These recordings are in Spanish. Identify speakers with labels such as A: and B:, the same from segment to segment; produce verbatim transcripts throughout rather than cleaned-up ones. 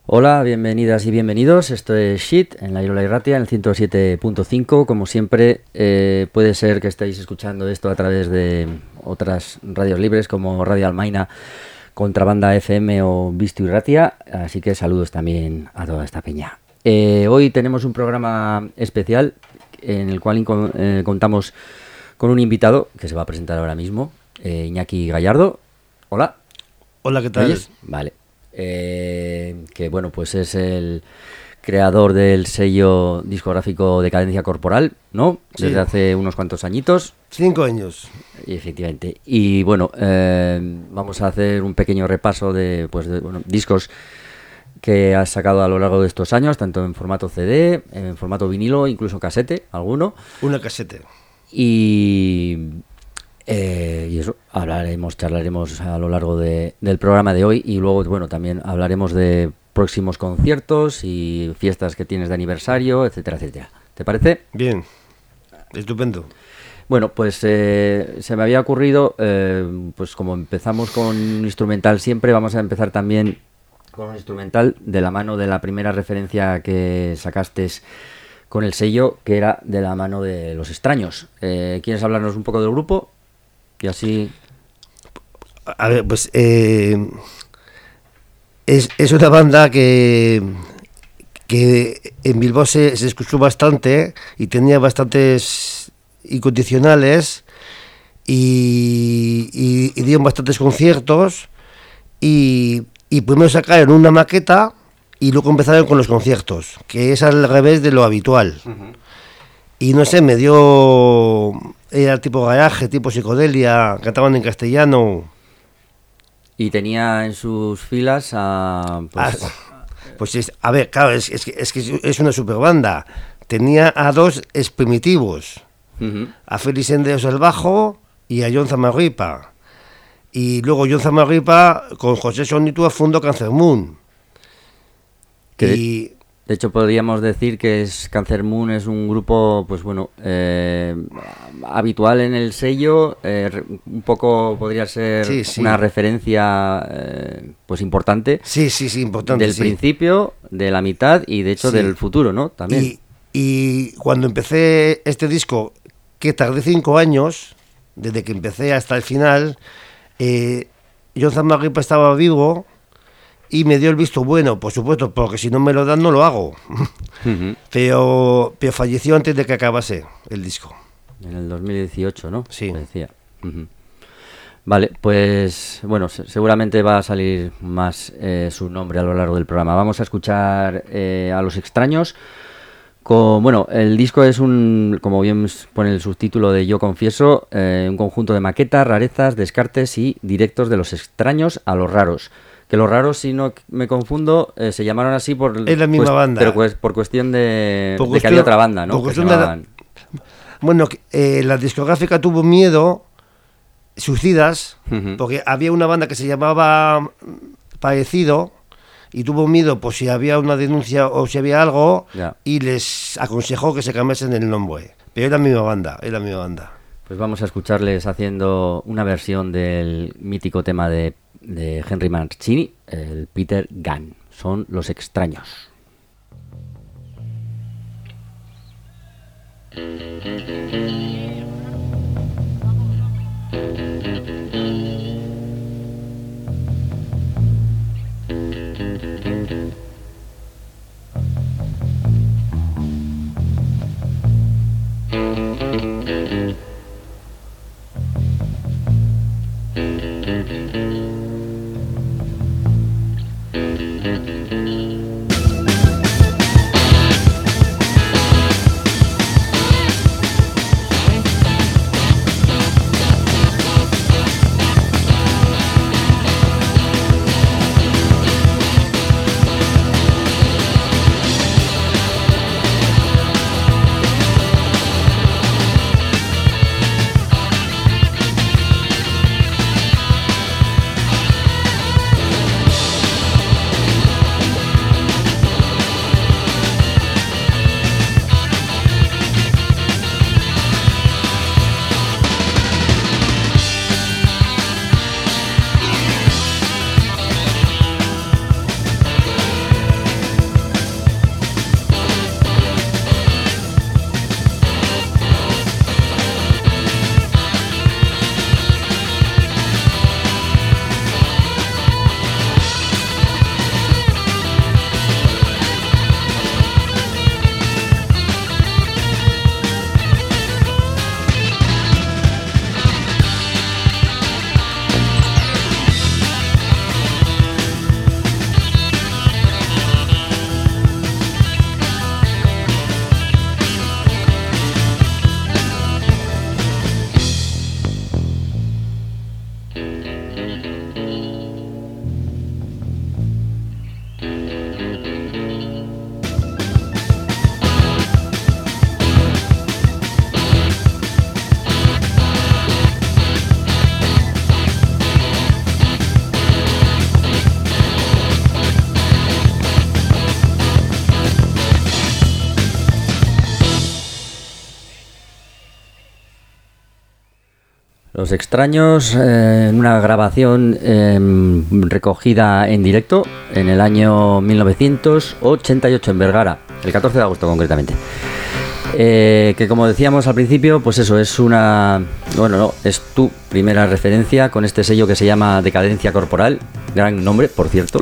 A: Hola, bienvenidas y bienvenidos. Esto es Shit en la Irola Irratia en el ciento siete punto cinco. Como siempre, eh, puede ser que estéis escuchando esto a través de otras radios libres como Radio Almaina, Contrabanda F M o Visto Irratia. Así que saludos también a toda esta peña. Eh, hoy tenemos un programa especial en el cual inco- eh, contamos con un invitado que se va a presentar ahora mismo, eh, Iñaki Gallardo. Hola.
B: Hola, ¿qué tal?
A: ¿Oyes? Vale. Eh, que bueno, pues es el creador del sello discográfico Decadencia Corporal, ¿no?
B: Sí.
A: Desde hace unos cuantos añitos.
B: Cinco años.
A: Y efectivamente. Y bueno, eh, vamos a hacer un pequeño repaso de, pues, de bueno, discos que has sacado a lo largo de estos años, tanto en formato C D, en formato vinilo, incluso casete, alguno.
B: Una casete.
A: Y, eh, y eso, hablaremos, charlaremos a lo largo de, del programa de hoy y luego, bueno, también hablaremos de próximos conciertos y fiestas que tienes de aniversario, etcétera, etcétera. ¿Te parece?
B: Bien. Estupendo.
A: Bueno, pues eh, se me había ocurrido, eh, pues como empezamos con un instrumental siempre, vamos a empezar también con un instrumental de la mano de la primera referencia que sacaste con el sello, que era de la mano de Los Extraños. Eh, ¿Quieres hablarnos un poco del grupo? Y así...
B: A ver, pues eh, es, es una banda que, que en Bilbao se, se escuchó bastante y tenía bastantes incondicionales y, y, y dieron bastantes conciertos y, y primero sacaron una maqueta y luego empezaron con los conciertos, que es al revés de lo habitual. Uh-huh. Y no sé, me dio... Era tipo garaje, tipo psicodelia, cantaban en castellano.
A: Y tenía en sus filas a... Pues,
B: ah, pues es, a ver, claro, es, es, es que es una super banda. Tenía a dos exprimitivos. Uh-huh. A Félix Endeos al bajo y a John Zamarripa. Y luego John Zamarripa con José Sonitua fundó Cancer Moon.
A: Que
B: y...
A: de, de hecho podríamos decir que es Cancer Moon es un grupo, pues bueno, eh, habitual en el sello, eh, un poco podría ser sí, sí. una referencia eh, pues importante.
B: Sí, sí, sí, importante.
A: Del
B: sí.
A: principio, de la mitad y de hecho sí. del futuro, ¿no? También.
B: Y, y cuando empecé este disco, que tardé cinco años, desde que empecé hasta el final, eh, John Zamarripa estaba vivo. Y me dio el visto bueno, por supuesto, porque si no me lo dan no lo hago. Uh-huh. pero, pero falleció antes de que acabase el disco.
A: En el dos mil dieciocho, ¿no?
B: Sí.
A: Me decía. Uh-huh. Vale, pues bueno, se- seguramente va a salir más eh, su nombre a lo largo del programa. Vamos a escuchar eh, a Los Extraños. Con, bueno, el disco es un, como bien pone el subtítulo de Yo Confieso, eh, un conjunto de maquetas, rarezas, descartes y directos de los extraños a los raros. Que los raros, si no me confundo, eh, se llamaron así por...
B: Es la misma
A: pues,
B: banda.
A: Pero pues, por cuestión de,
B: por
A: de
B: cuestión,
A: que había otra banda, ¿no?
B: Por cuestión de la, bueno, eh, la discográfica tuvo miedo, suicidas, uh-huh. porque había una banda que se llamaba Parecido y tuvo miedo por si había una denuncia o si había algo yeah. y les aconsejó que se cambiasen el nombre. Pero es la misma banda, es la misma banda.
A: Pues vamos a escucharles haciendo una versión del mítico tema de de Henry Mancini, el Peter Gunn. Son Los Extraños. Los Extraños, eh, en una grabación eh, recogida en directo en el año mil novecientos ochenta y ocho en Vergara, el catorce de agosto concretamente. Eh, que como decíamos al principio, pues eso, es una, bueno, no, es tu primera referencia con este sello que se llama Decadencia Corporal, gran nombre, por cierto,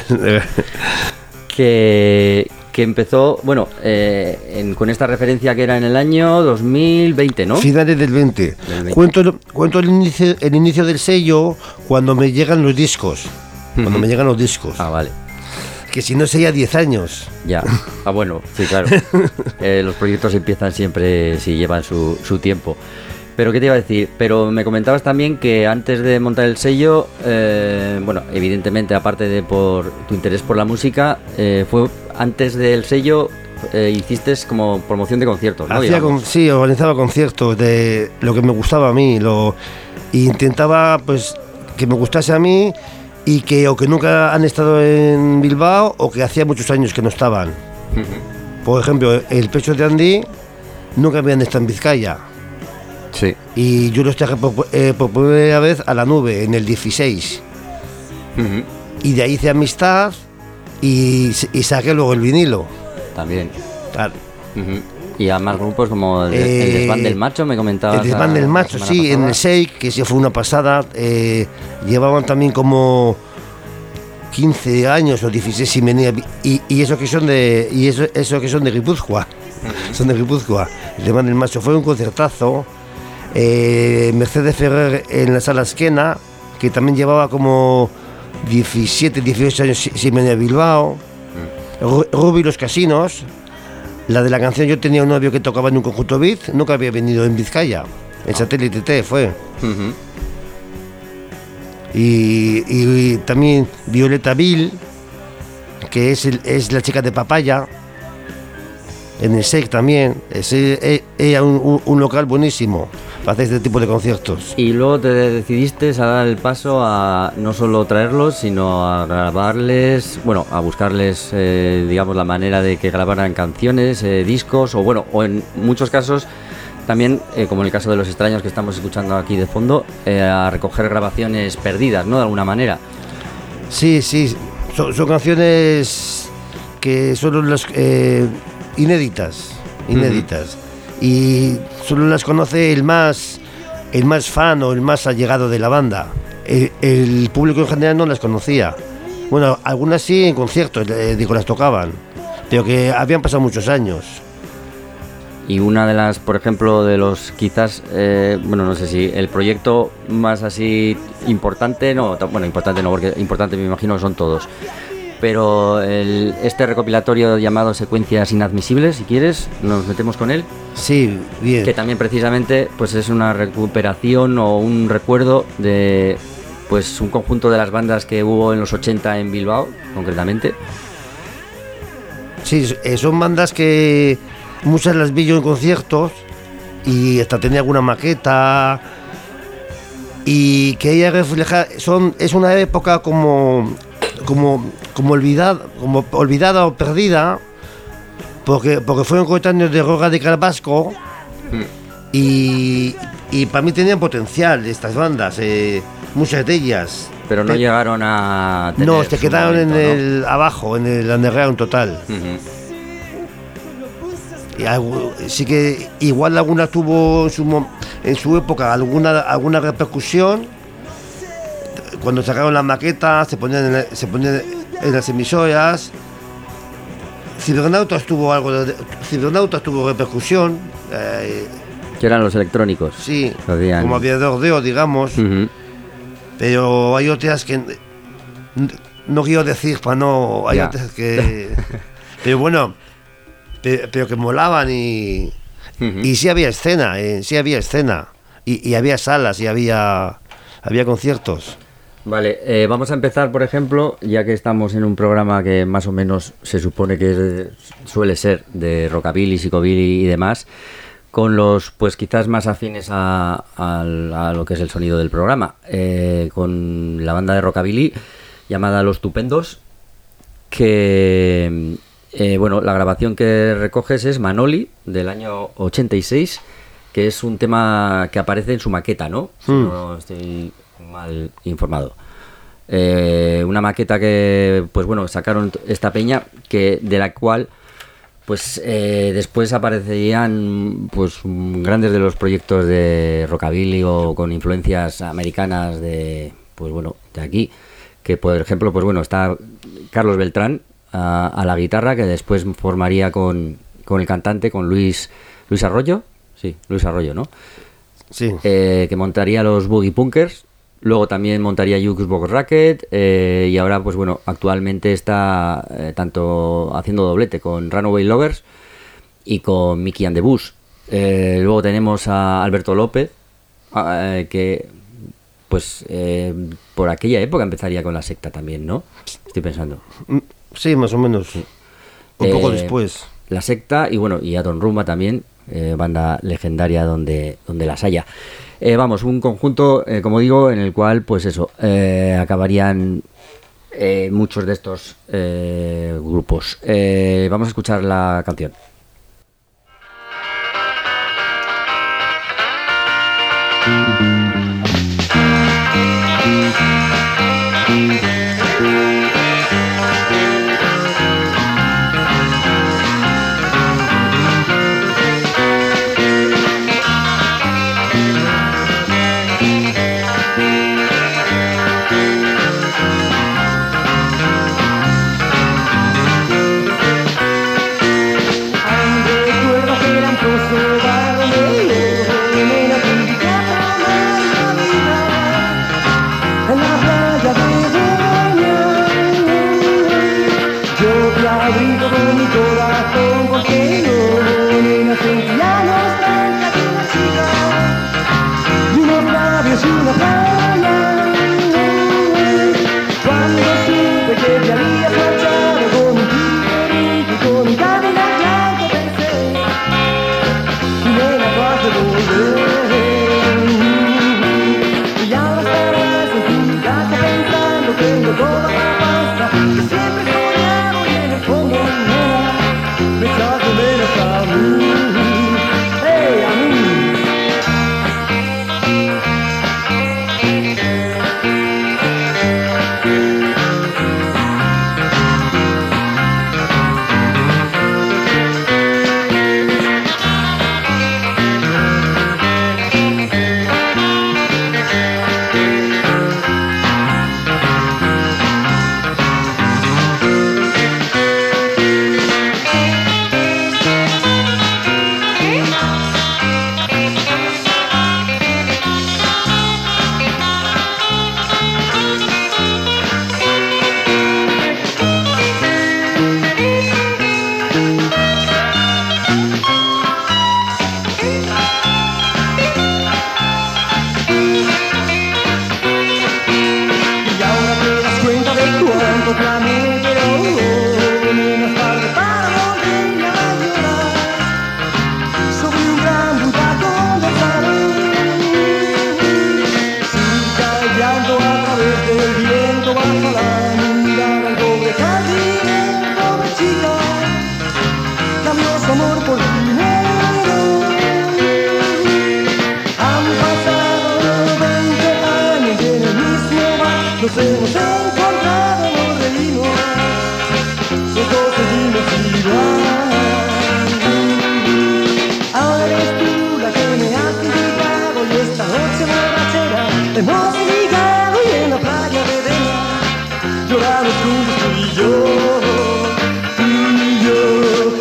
A: que... que empezó, bueno, eh, en, con esta referencia que era en el año dos mil veinte, ¿no?
B: Finales del veinte. Del veinte. Cuento, cuento el, inicio, el inicio del sello cuando me llegan los discos. Cuando uh-huh. me llegan los discos.
A: Ah, vale.
B: Que si no sería diez años.
A: Ya. Ah, bueno, sí, claro. eh, los proyectos empiezan siempre, si llevan su, su tiempo. Pero, ¿qué te iba a decir? Pero me comentabas también que antes de montar el sello, eh, bueno, evidentemente, aparte de por tu interés por la música, eh, fue antes del sello, eh, hiciste como promoción de conciertos, ¿no?
B: Hacía con, sí, organizaba conciertos de lo que me gustaba a mí, lo e intentaba, pues, que me gustase a mí y que o que nunca han estado en Bilbao o que hacía muchos años que no estaban. Uh-huh. Por ejemplo, el Pecho de Andy nunca habían estado en Vizcaya.
A: Sí. Y
B: yo los traje por, eh, por primera vez a la Nube en el dieciséis. Uh-huh. Y de ahí hice amistad y, y saqué luego el vinilo.
A: También.
B: Claro.
A: Uh-huh. Y a más grupos como el, eh, el Desván del Macho, me comentabas.
B: El Desván del Macho, sí, pasada. En el Shake, que sí fue una pasada. Eh, llevaban también como quince años o dieciséis y venía. Y, y eso que son de. Y eso, eso que son de Guipúzcoa. Uh-huh. Son de Guipúzcoa. El Desván del Macho fue un concertazo. Eh, Mercedes Ferrer en la Sala Esquena, que también llevaba como diecisiete, dieciocho años sin venir a Bilbao. Mm. Ruby Los Casinos, la de la canción Yo tenía un novio que tocaba en un conjunto Biz, nunca había venido en Vizcaya, en oh. Satélite T fue. Uh-huh. y, y, y también Violeta Bill, que es, el, es la chica de Papaya, en el S E C también, es ella un, un, un local buenísimo para hacer este tipo de conciertos.
A: Y luego te decidiste a dar el paso a no solo traerlos, sino a grabarles, bueno, a buscarles, eh, digamos, la manera de que grabaran canciones, eh, discos, o bueno, o en muchos casos también, eh, como en el caso de Los Extraños que estamos escuchando aquí de fondo, eh, a recoger grabaciones perdidas, ¿no? De alguna manera.
B: Sí, sí, son, son canciones que son las eh, inéditas, inéditas. Uh-huh. Y solo las conoce el más el más fan o el más allegado de la banda. El, el público en general no las conocía. Bueno, algunas sí en conciertos, eh, digo, las tocaban, pero que habían pasado muchos años.
A: Y una de las, por ejemplo, de los quizás, eh, bueno, no sé si el proyecto más así importante, no, bueno, importante no, porque importante me imagino que son todos. Pero el, este recopilatorio llamado Secuencias Inadmisibles, si quieres, nos metemos con él.
B: Sí, bien.
A: Que también precisamente pues es una recuperación o un recuerdo de pues un conjunto de las bandas que hubo en los ochenta en Bilbao, concretamente.
B: Sí, son bandas que muchas las vi yo en conciertos y hasta tenía alguna maqueta y que ella refleja, son, es una época como... como como olvidada como olvidada o perdida porque porque fueron coetáneos de rock radical vasco mm. y, y para mí tenían potencial estas bandas, eh, muchas de ellas,
A: pero no Te, llegaron a tener
B: no se quedaron momento, en el
A: ¿no?
B: abajo en el underground total. Uh-huh. Y algo, sí que igual alguna tuvo en su, en su época alguna alguna repercusión. Cuando sacaron la maqueta, se ponían en, se ponían en las emisoras. Cibernautas tuvo algo de, Cibernautas tuvo repercusión. Eh,
A: que eran los electrónicos.
B: Sí, Podían... como Aviador Deo, digamos. Uh-huh. Pero hay otras que no quiero decir para no. Hay yeah. otras que. Pero bueno, pero, pero que molaban y. Uh-huh. Y sí había escena, eh, sí había escena. Y, y había salas y había. había conciertos.
A: Vale, eh, vamos a empezar, por ejemplo, ya que estamos en un programa que más o menos se supone que es de- suele ser de rockabilly, psicobilly y demás, con los, pues quizás más afines a, al- a lo que es el sonido del programa, eh, con la banda de rockabilly llamada Los Tupendos, que, eh, bueno, la grabación que recoges es Manoli, del año ochenta y seis, que es un tema que aparece en su maqueta, ¿no? Si
B: Hmm.
A: no estoy mal informado. Eh, una maqueta que, pues bueno, sacaron t- esta peña, que de la cual, pues eh, después aparecerían, pues mm, grandes de los proyectos de rockabilly o con influencias americanas de, pues bueno, de aquí, que por ejemplo, pues bueno, está Carlos Beltrán a, a la guitarra, que después formaría con, con el cantante, con Luis Luis Arroyo, sí, Luis Arroyo, ¿no?
B: Sí.
A: Eh, que montaría los Boogie Punkers, luego también montaría Jukebox Racket, eh, y ahora, pues bueno, actualmente está eh, tanto haciendo doblete con Runaway Lovers y con Mickey and the Bus. Eh, luego tenemos a Alberto López, a- eh, que pues eh, por aquella época empezaría con la secta también, ¿no? Estoy pensando.
B: Mm, Sí, más o menos. Un poco
A: Eh,
B: después.
A: La secta y bueno, y Adon Rumba también, eh, banda legendaria donde, donde las haya. Eh, vamos, un conjunto, eh, como digo, en el cual, pues eso, eh, acabarían eh, muchos de estos eh, grupos. Eh, vamos a escuchar la canción.
C: Recuerdo que era un pozo barro, nena, te invité a tomar la vida en la playa de Boña. Yo te abrigo con mi corazón porque no, nena, sentía nostalgia de una chica y unos labios y una playa. Cuando supe que te habías marchado con un tiburón y con un Cadillac blanco pensé, nena, tú has de volver. Y ahora estarás en tu casa pensando, tengo toda la pasta que siempre he soñado y en el fondo, nena, me echas de menos a mí. Hey, a mí. Y ahora te das cuenta de cuánto te amé, pero oh, nena, es tarde para volver a llorar sobre un gran butaco de pared. Sigue callando a través del viento bajo la mirada al pobre jardinero, pobre chica, cambió su amor por dinero. Han pasado veinte años y en el mismo bar nos hemos encontrado, nos reímos, los dos seguimos igual. Ahora eres tú la que me has invitado y esta noche borrachera hemos ligado y en la playa de Dena lloramos juntos tú y yo, tú y yo.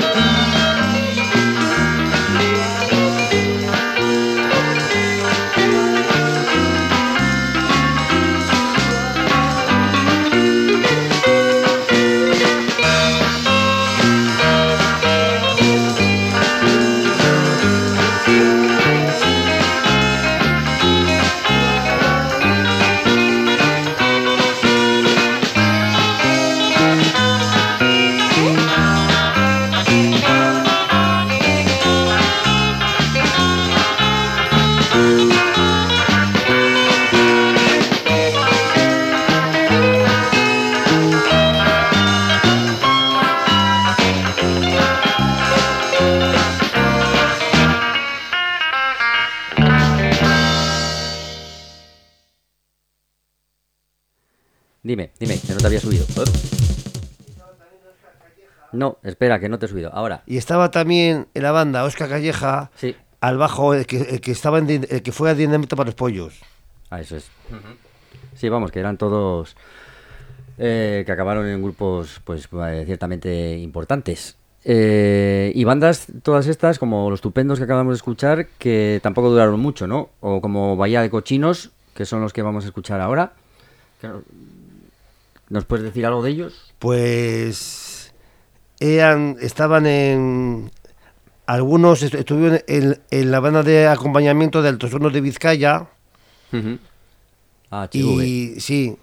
A: Dime, dime, que no te había subido. Up. No, espera, que no te he subido. Ahora.
B: Y estaba también en la banda Óscar Calleja,
A: Sí.
B: al bajo, el que, el que estaba en, din- el que fue a Dinamita para los Pollos.
A: Ah, eso es. Sí, vamos, que eran todos eh, que acabaron en grupos, pues, eh, ciertamente importantes. Eh, y bandas, todas estas, como los Estupendos que acabamos de escuchar, que tampoco duraron mucho, ¿no? O como Bahía de Cochinos, que son los que vamos a escuchar ahora. Que no- ¿Nos puedes decir algo de ellos?
B: Pues eran, estaban en... Algunos estu- estuvieron en, en la banda de acompañamiento de Altos Hornos de Vizcaya.
A: Ah, Chihuahua.
B: Y sí,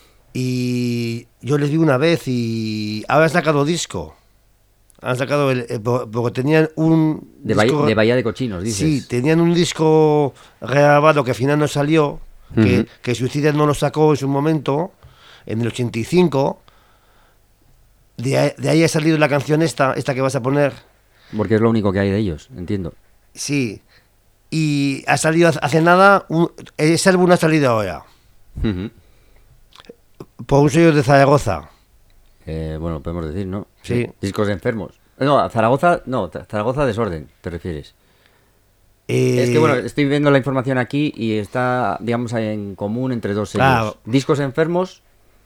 B: y yo les vi una vez y ahora han sacado disco. Han sacado el, el- po- porque tenían un
A: De, Bahía,
B: disco-
A: de Bahía de Cochinos, dices.
B: Sí, tenían un disco grabado que al final no salió, que,
A: Ujú.
B: que Suicida no lo sacó en su momento, en el ochenta y cinco. De ahí, de ahí ha salido la canción esta, esta que vas a poner.
A: Porque es lo único que hay de ellos, entiendo.
B: Sí. Y ha salido hace- hace nada, un- ese álbum ha salido ahora,
A: Ujú.
B: por un sello de Zaragoza.
A: Eh, bueno, podemos decir, ¿no?
B: Sí.
A: Discos enfermos. No, a Zaragoza, no, Za- Zaragoza Desorden, te refieres.
B: Eh,
A: Es que, bueno, estoy viendo la información aquí y está, digamos, en común entre dos sellos.
B: Claro.
A: Discos enfermos,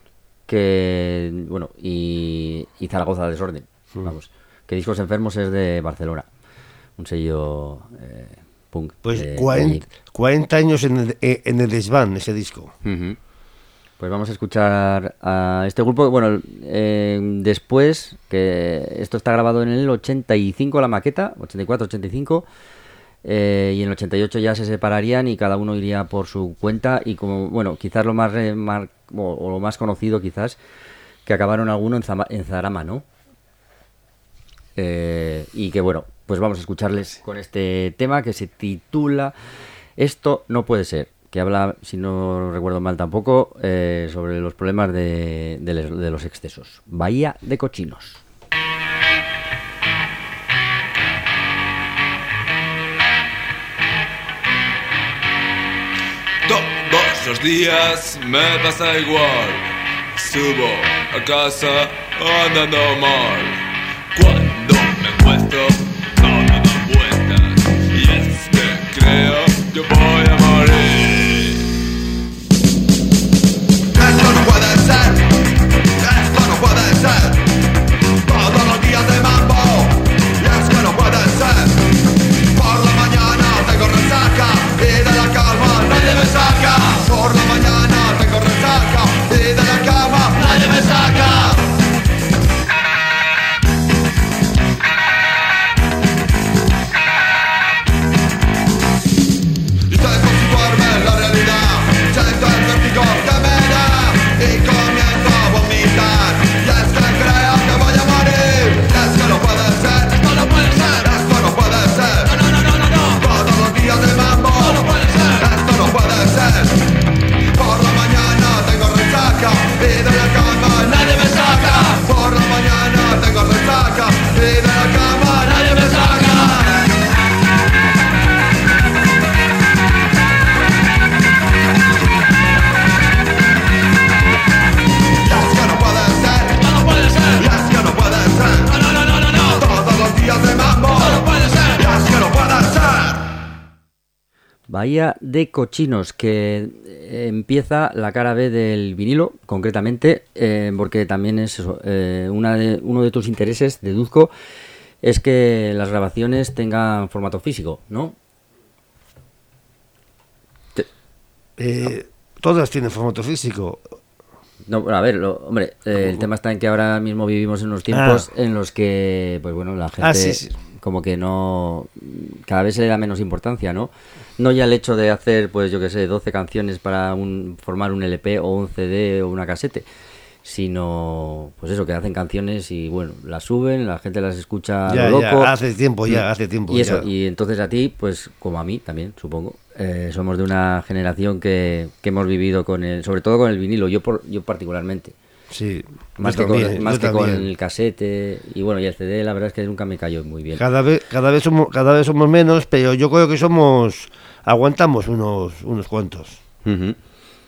A: que, bueno, y, y Zaragoza Desorden. Vamos, que Discos enfermos es de Barcelona. Un sello eh, punk.
B: Pues
A: de- de
B: cuarenta,
A: allí.
B: cuarenta años en el, eh, en el desván, ese disco.
A: Ujú. Pues vamos a escuchar a este grupo. Bueno, eh, después, que esto está grabado en el ochenta y cinco, la maqueta, ochenta y cuatro, ochenta y cinco, eh, y en el ochenta y ocho ya se separarían y cada uno iría por su cuenta. Y como, bueno, quizás lo más, remar- o, o lo más conocido, quizás, que acabaron alguno en, Zama- en Zarama, ¿no? Eh, y que bueno, pues vamos a escucharles con este tema que se titula Esto no puede ser, que habla, si no recuerdo mal tampoco, eh, sobre los problemas de, de les- de los excesos. Bahía de Cochinos.
D: Todos los días me pasa igual. Subo a casa andando mal. Cuando me encuentro todo da vueltas. Y es que creo que voy a morir. Esto no puede ser. Esto no puede ser. Todos los días de mambo. Y es que no puede ser. Por la mañana tengo resaca y de la cama nadie me saca. Por la mañana tengo resaca y de la cama nadie me saca. Intento situarme en la realidad, siento el vértigo que me da y comienzo a vomitar. Y es que creo que voy a morir. Es que no puede ser, esto no puede ser, esto no puede ser. No, no, no, no, no. Todos los días de mambo, esto no puede ser, esto no puede ser. Por la mañana tengo resaca y de la cama nadie me saca. Por la mañana tengo resaca y de la cama nadie me saca. Y es que no puede ser, no, no puede ser. Y es que no puede ser, no, no, no, no, no, no. Todos los días de mambo, no, no puede ser. Y es que no puede ser.
A: Bahía de Cochinos, que eh, empieza la cara B del vinilo, concretamente, eh, porque también es eso, eh, una de- uno de tus intereses, deduzco, es que las grabaciones tengan formato físico, ¿no?
B: Eh, todas tienen formato físico.
A: No, bueno, a ver, lo- hombre, eh, el tema está en que ahora mismo vivimos en unos tiempos en los que, pues bueno, la gente
B: Ah, sí, sí.
A: como que no, cada vez se le da menos importancia, ¿no? No ya el hecho de hacer, pues yo qué sé, doce canciones para un, formar un L P o un C D o una casete, sino, pues eso, que hacen canciones y bueno, las suben, la gente las escucha a
B: Ya,
A: lo
B: ya,
A: loco.
B: hace tiempo ya, hace tiempo
A: Y eso,
B: ya.
A: y entonces a ti, pues como a mí también, supongo, eh, somos de una generación que, que hemos vivido con el, sobre todo con el vinilo, yo por, yo particularmente,
B: Sí,
A: más
B: yo
A: que,
B: también,
A: con, más
B: yo
A: que con
B: también.
A: el casete y bueno, y el C D, la verdad es que nunca me cayó muy bien.
B: Cada vez, cada vez somos, cada vez somos menos, pero yo creo que somos, aguantamos unos, unos cuantos.
A: Ujú.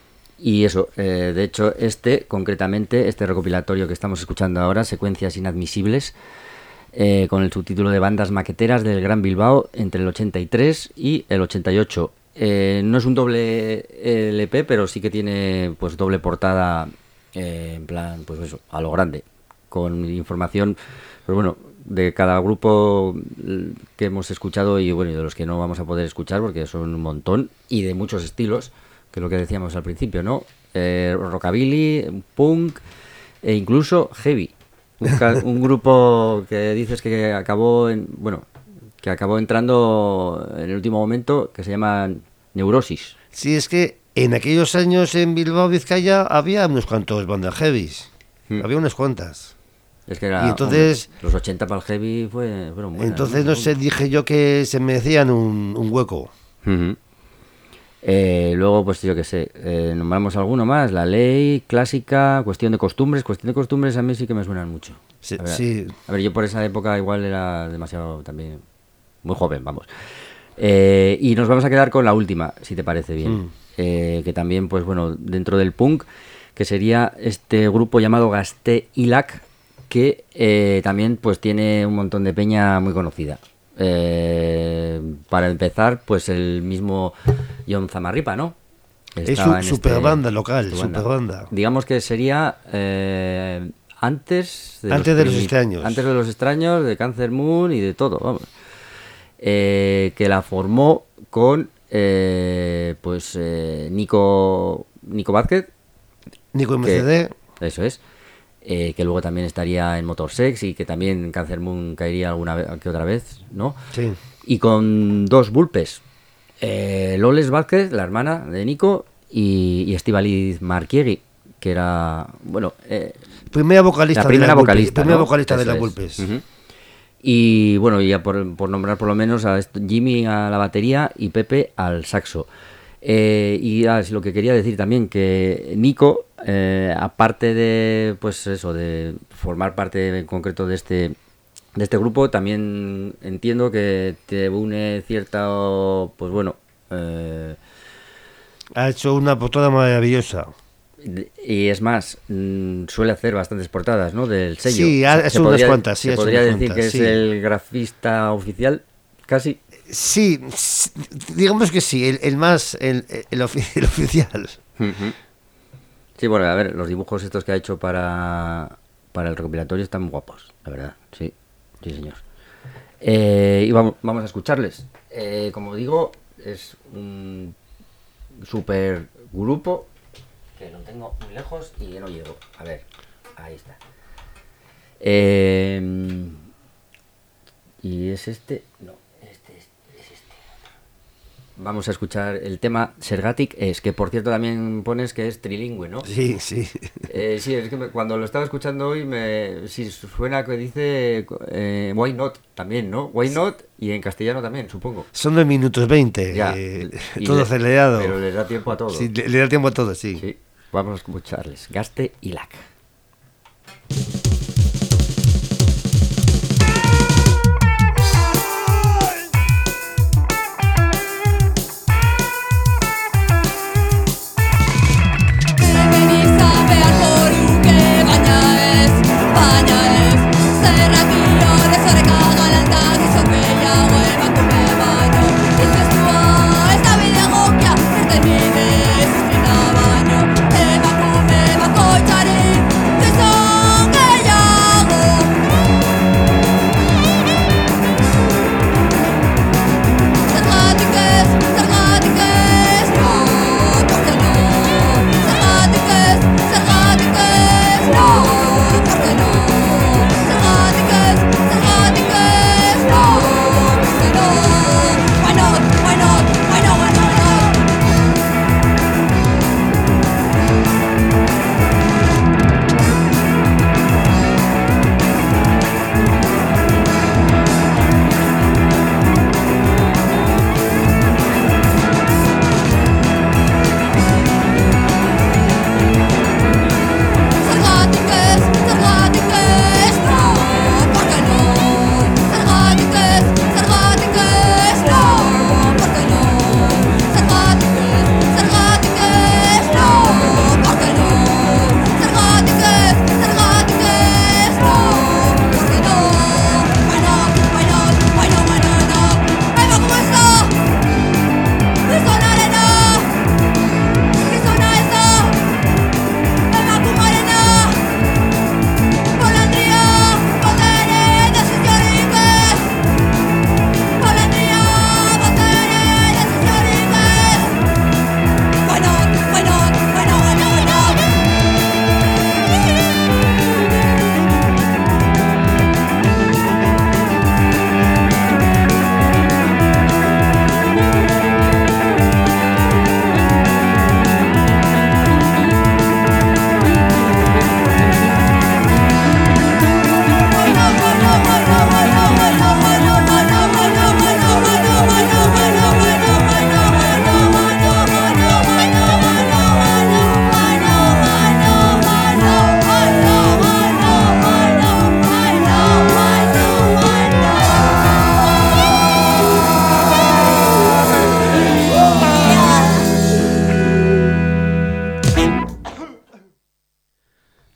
A: Y eso, eh, de hecho, este, concretamente, este recopilatorio que estamos escuchando ahora, Secuencias Inadmisibles, eh, con el subtítulo de Bandas Maqueteras del Gran Bilbao entre el ochenta y tres y el ochenta y ocho. Eh, no es un doble L P, pero sí que tiene pues doble portada, eh, en plan, pues eso, a lo grande, con información, pues bueno, de cada grupo que hemos escuchado y bueno, y de los que no vamos a poder escuchar porque son un montón y de muchos estilos, que es lo que decíamos al principio, ¿no? Eh, rockabilly, punk e incluso heavy. Un, ca- un grupo que dices que acabó en, bueno, que acabó entrando en el último momento, que se llama Neurosis.
B: Sí, es que en aquellos años en Bilbao, Vizcaya, había unos cuantos bandas heavies.
A: Mm.
B: Había unas cuantas.
A: Es que era,
B: Y entonces-
A: hombre, los ochenta para el heavy fue, fueron buenas.
B: Entonces, no sé, dije yo que se merecían un, un hueco.
A: Ujú. Eh, luego, pues yo qué sé, eh, nombramos alguno más, La Ley, Clásica, Cuestión de Costumbres. Cuestión de Costumbres a mí sí que me suenan mucho.
B: Sí,
A: A ver,
B: sí.
A: a ver, yo por esa época igual era demasiado también, muy joven, vamos. Eh, y nos vamos a quedar con la última, si te parece bien.
B: Mm.
A: Eh, que también, pues bueno, dentro del punk, que sería este grupo llamado Gazte Ilak, que eh, también pues tiene un montón de peña muy conocida. Eh, para empezar, pues el mismo Jon Zamarripa, ¿no?
B: Es
A: Estaba
B: su
A: en
B: super
A: este-
B: banda local,
A: su banda.
B: super banda.
A: Digamos que sería eh, antes de
B: Antes de los
A: primi-
B: extraños.
A: Antes de los extraños, de Cancer Moon y de todo, vamos. Eh, que la formó con eh, pues eh, Nico Nico Vázquez,
B: Nico
A: que-
B: M C D.
A: eso es, eh, que luego también estaría en Motorsex y que también Cancer Moon caería alguna vez que otra vez, ¿no?
B: Sí.
A: Y con dos Bulpes, eh, Loles Vázquez, la hermana de Nico, y, y Estíbaliz Marquiegui, que era, bueno, eh,
B: Primera vocalista
A: la primera
B: de la
A: vocalista,
B: Primera
A: ¿no?
B: vocalista de
A: Eso
B: la
A: es.
B: Vulpes.
A: Ujú. Y bueno, ya por, por nombrar por lo menos a esto, Jimmy a la batería y Pepe al saxo. Eh, y ah, es lo que quería decir también, que Nico, eh, aparte de, pues eso, de formar parte en concreto de este, de este grupo, también entiendo que te une cierta, pues bueno, eh,
B: Ha hecho una portada maravillosa.
A: de- y es más, mm, suele hacer bastantes portadas, ¿no? Del sello.
B: Sí, ha
A: Se-
B: hecho
A: se
B: unas
A: podría-
B: cuantas, sí,
A: Se
B: ha hecho
A: podría
B: unas
A: decir
B: cuantas,
A: que
B: sí.
A: es el grafista oficial, casi.
B: Sí, s- digamos que sí, el, el más, el, el, ofi- el oficial.
A: Sí, bueno, a ver, los dibujos estos que ha hecho para, para el recopilatorio están guapos, la verdad, sí, sí señor. Eh, y vamos, vamos a escucharles. Eh, como digo, es un super grupo que lo tengo muy lejos y no llego. A ver, ahí está. Eh, y es este, no, este es, es este. Vamos a escuchar el tema Sergatic, es que por cierto también pones que es trilingüe, ¿no?
B: Sí, sí.
A: Eh, sí, es que me- cuando lo estaba escuchando hoy me sí, suena que dice eh, why not también, ¿no? Why not y en castellano también, supongo.
B: Son dos minutos veinte,
A: Ya,
B: eh,
A: y
B: todo
A: le-
B: acelerado.
A: Pero les da tiempo a todo.
B: Sí, le, le da tiempo a todo, sí.
A: Sí, vamos a escucharles. Gaste y Lac.
E: Emakume bakoitzaren gizon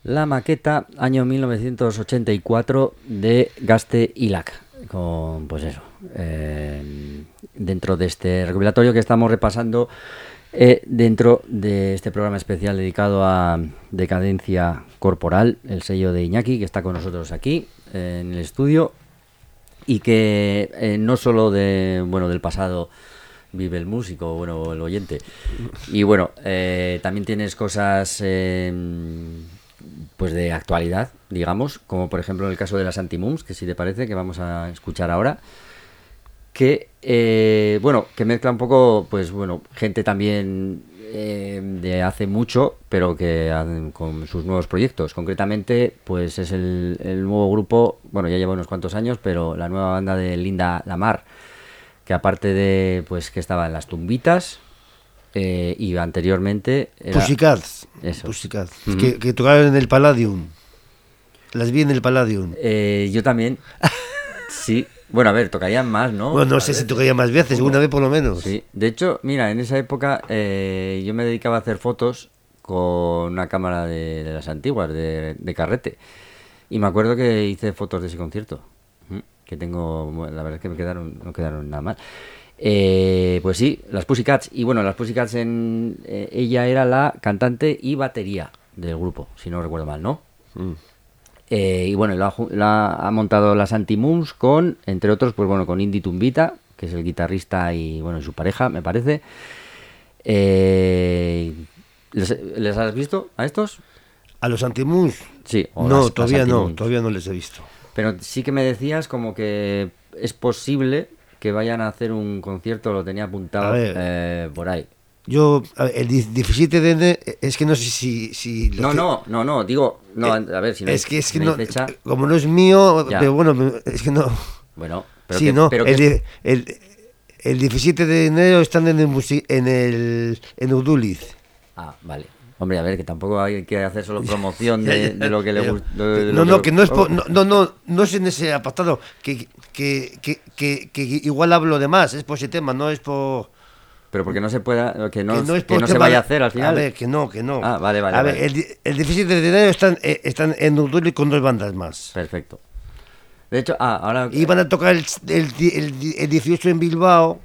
A: La maqueta, año mil novecientos ochenta y cuatro, de Gaste y Lac, con, pues eso, eh, dentro de este recopilatorio que estamos repasando, eh, dentro de este programa especial dedicado a Decadencia Corporal, el sello de Iñaki, que está con nosotros aquí, eh, en el estudio, y que eh, no solo de, bueno, del pasado vive el músico, bueno, el oyente, y bueno, eh, también tienes cosas... Eh, pues de actualidad, digamos, como por ejemplo el caso de las Anti-Mums, que si te parece, que vamos a escuchar ahora, que, eh, bueno, que mezcla un poco, pues bueno, gente también eh, de hace mucho, pero que hacen con sus nuevos proyectos. Concretamente, pues es el, el nuevo grupo, bueno, ya lleva unos cuantos años, pero la nueva banda de Linda Lamar, que aparte de, pues, que estaba en Las Tumbitas, Eh, y anteriormente era...
B: Pussycats.
A: Eso.
B: Pussycats.
A: Uh-huh.
B: que, que tocaron en el Palladium. Las vi en el Palladium.
A: Eh, yo también. Sí. Bueno, a ver, tocarían más, ¿no?
B: Bueno, no
A: A
B: sé
A: ver,
B: si tocaría más veces,
A: ¿cómo?
B: una vez por lo menos.
A: Sí. De hecho, mira, en esa época eh, yo me dedicaba a hacer fotos con una cámara de, de las antiguas, de, de carrete. Y me acuerdo que hice fotos de ese concierto. Que tengo, bueno, la verdad es que me quedaron, no quedaron nada mal. Eh, pues sí, las Pussycats. Y bueno, las Pussycats, en, eh, ella era la cantante y batería del grupo, si no recuerdo mal, ¿no?
B: Mm.
A: Eh, y bueno, la, la ha montado las Anti-Mums con, entre otros, pues bueno, con Indy Tumbita, que es el guitarrista y bueno, su pareja, me parece. Eh, ¿les, ¿Les has visto a estos?
B: ¿A los Anti-Mums?
A: Sí. o
B: No,
A: las-
B: todavía
A: las
B: no,
A: Anti-Mums.
B: todavía no les he visto.
A: Pero sí que me decías como que es posible que vayan a hacer un concierto, lo tenía apuntado
B: A ver.
A: eh, por ahí.
B: Yo, a ver, el diecisiete de enero, es que no sé si... si lo
A: No,
B: que-
A: no, no, no, digo, no,
B: Eh,
A: a ver, si no
B: es
A: hay-
B: que, es que
A: no hay
B: no,
A: fecha,
B: como no es mío,
A: Ya.
B: pero bueno, es que no...
A: bueno, pero
B: sí,
A: que,
B: no,
A: pero
B: el,
A: que-
B: die- el, el diecisiete de enero están en el, musi- en el en Uduliz.
A: Ah, vale. Hombre, a ver, que tampoco hay que hacer solo promoción de, de lo que le
B: Pero-
A: gusta.
B: No, no, que no es, po- no, no, no, no es en ese apartado, que, que, que, que, que igual hablo de más, es por ese tema, no es por...
A: Pero porque no se pueda, que no,
B: que no, es
A: que
B: por
A: no se
B: tema
A: vaya a
B: de-
A: hacer al final.
B: A ver, que no, que no.
A: Ah, vale, vale,
B: A ver,
A: vale.
B: el, di- el diecisiete de enero están, eh, están en Uduliz con dos bandas más.
A: Perfecto. De hecho, ah, ahora...
B: Iban a tocar el, el, di- el, di- el dieciocho en Bilbao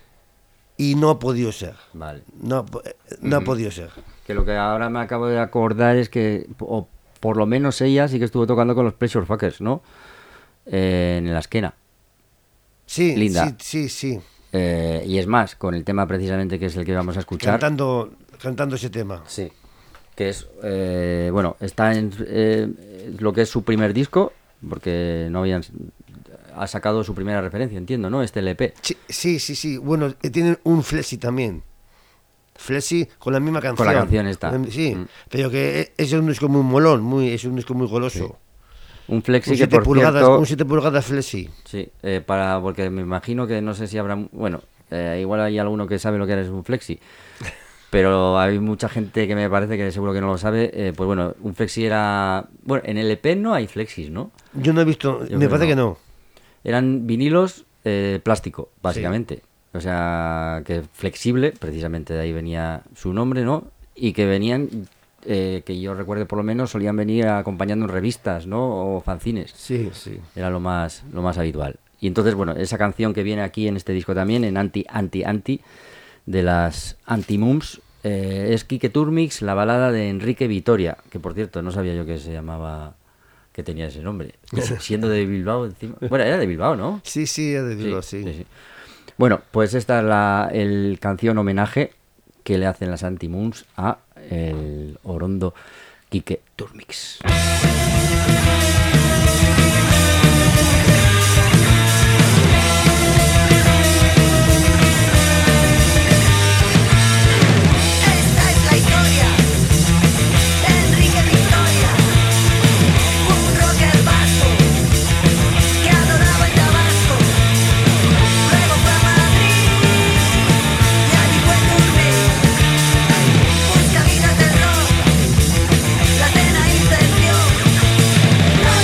B: y no ha podido ser.
A: Vale.
B: No, ha po- no ha podido ser.
A: Que lo que ahora me acabo de acordar es que, o por lo menos ella sí que estuvo tocando con los Pressure Fuckers, ¿no? Eh, en la esquena.
B: Sí,
A: Linda.
B: sí, sí, sí.
A: Eh, y es más, con el tema precisamente que es el que vamos a escuchar.
B: Cantando, cantando ese tema.
A: Sí. Que es, eh, bueno, está en eh, lo que es su primer disco, porque no habían... Ha sacado su primera referencia, entiendo, ¿no? Este L P.
B: Sí, sí, sí, sí. Bueno, eh, tienen un flexi también. Flexi con la misma canción.
A: Con la canción esta.
B: Con la- Sí,
A: Mm.
B: pero que e- es un disco muy molón, muy, es un disco muy goloso.
A: Un flexi
B: un
A: que,
B: siete
A: por
B: pulgadas,
A: cierto...
B: un siete pulgadas flexi.
A: Sí, eh, para, porque me imagino que no sé si habrá... Bueno, eh, igual hay alguno que sabe lo que es un flexi. Pero hay mucha gente que me parece que seguro que no lo sabe. Eh, pues bueno, un flexi era... Bueno, en L P no hay flexis, ¿no?
B: Yo no he visto,
A: Yo
B: me
A: creo
B: parece
A: que
B: que no.
A: Eran vinilos eh, plástico, básicamente. O sea, que flexible, precisamente de ahí venía su nombre, ¿no? Y que venían, eh, que yo recuerde por lo menos, solían venir acompañando en revistas, ¿no? O fanzines.
B: Sí, sí.
A: Era lo más, lo más habitual. Y entonces, bueno, esa canción que viene aquí en este disco también, en Anti, Anti, Anti, de las Anti-Mums, eh, es Quique Turmix, la balada de Enrique Vitoria, que por cierto, no sabía yo que se llamaba, que tenía ese nombre. Siendo de Bilbao encima. Bueno, era de Bilbao, ¿no?
B: Sí, sí, he de decirlo así.
A: sí, sí. Bueno, pues esta es la el canción homenaje que le hacen las Anti-Mums a el orondo Quique Turmix.
E: Esta es la historia de Enrique Victoria, un rocker vasco que adoraba el Tabasco. Luego fue a Madrid y allí fue Turmix. Busca vidas del rock, la cena incendió. No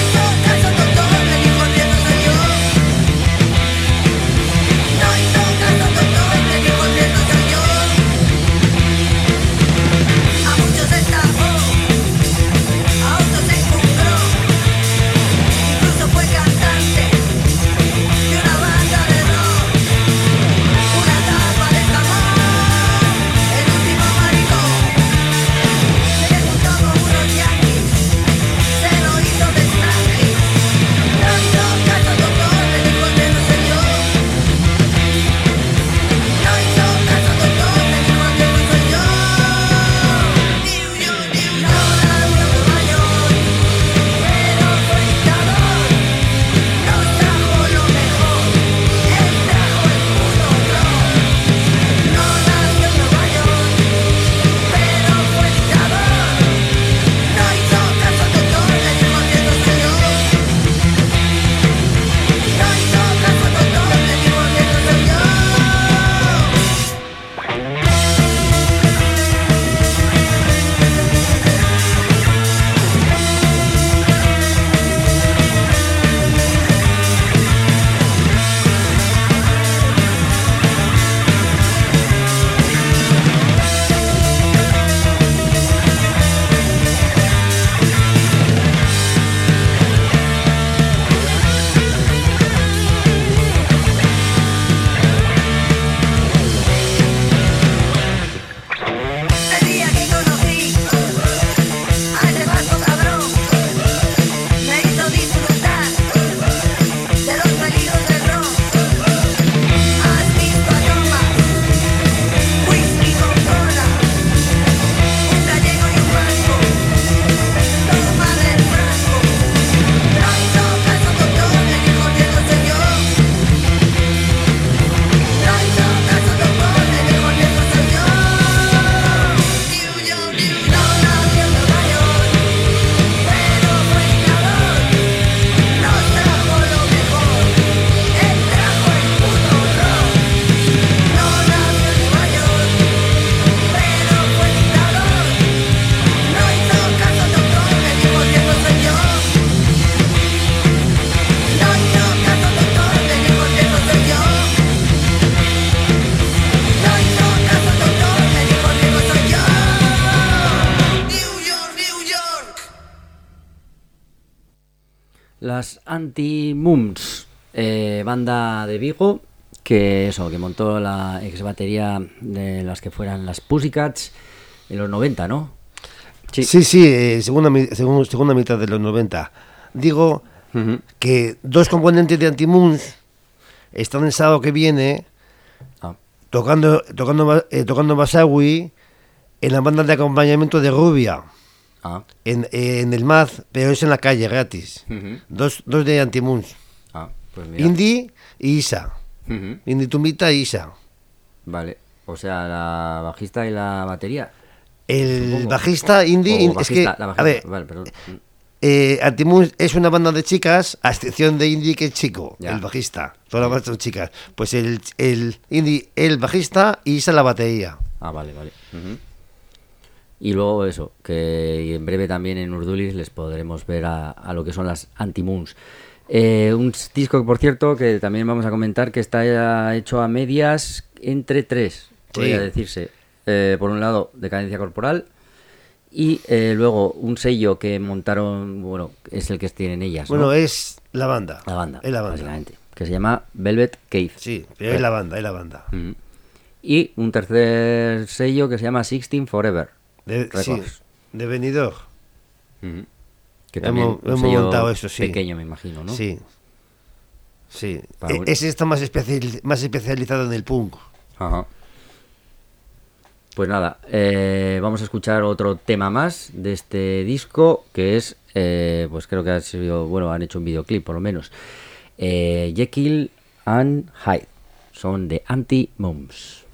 A: Las Anti-Mums, eh, banda de Vigo, que eso, que montó la ex batería de las que fueran las Pussycats en los noventa, ¿no?
B: Sí, sí, sí eh, segunda, mi- segun- segunda mitad de los noventa. Digo
A: Ujú.
B: que dos componentes de Anti-Moons están el sábado que viene
A: Ah,
B: tocando tocando ba- eh, tocando Basawi en la banda de acompañamiento de Rubia,
A: ah,
B: en, en el M A Z, pero es en la calle, gratis.
A: ujú.
B: Dos, dos de Anti-Moons,
A: Ah, pues mira.
B: Indy y Isa.
A: Ujú.
B: Indy Tumbita y Isa.
A: Vale, o sea, la bajista y la batería.
B: El
A: Supongo.
B: bajista Indy,
A: O
B: es que,
A: bajista, la
B: a
A: bajista.
B: ver,
A: Vale, perdón.
B: eh, Anti-Moons es una banda de chicas, a excepción de Indy, que es chico,
A: Ya.
B: el bajista. Todas las bandas son chicas. Pues el, el Indy, el bajista y Isa la batería.
A: Ah, vale, vale. Ujú. Y luego eso, que en breve también en Urduliz les podremos ver a, a lo que son las Anti-Moons. Eh, un s- disco, que, por cierto, que también vamos a comentar, que está hecho a medias entre tres, podría
B: Sí.
A: decirse. Eh, por un lado, Decadencia Corporal, y eh, luego un sello que montaron, bueno, es el que tienen ellas, ¿no?
B: Bueno, es la banda.
A: la banda,
B: Es la banda.
A: básicamente, que se llama Velvet Cave.
B: Sí, pero es la banda, es la banda.
A: Ujú. Y un tercer sello que se llama Sixteen Forever.
B: De, sí,
A: Records.
B: de Benidorm.
A: Ujú. Que
B: Hemos-
A: también un
B: hemos
A: sello
B: montado eso, sí.
A: pequeño, me imagino, ¿no?
B: Sí. Sí.
A: Para
B: E-
A: un-
B: Ese está más, especial, más especializado en el punk.
A: Ajá. Pues nada, eh, vamos a escuchar otro tema más de este disco, que es, eh, pues creo que ha sido, bueno, han hecho un videoclip por lo menos. Eh, Jekyll and Hyde, son de Anti-Moms.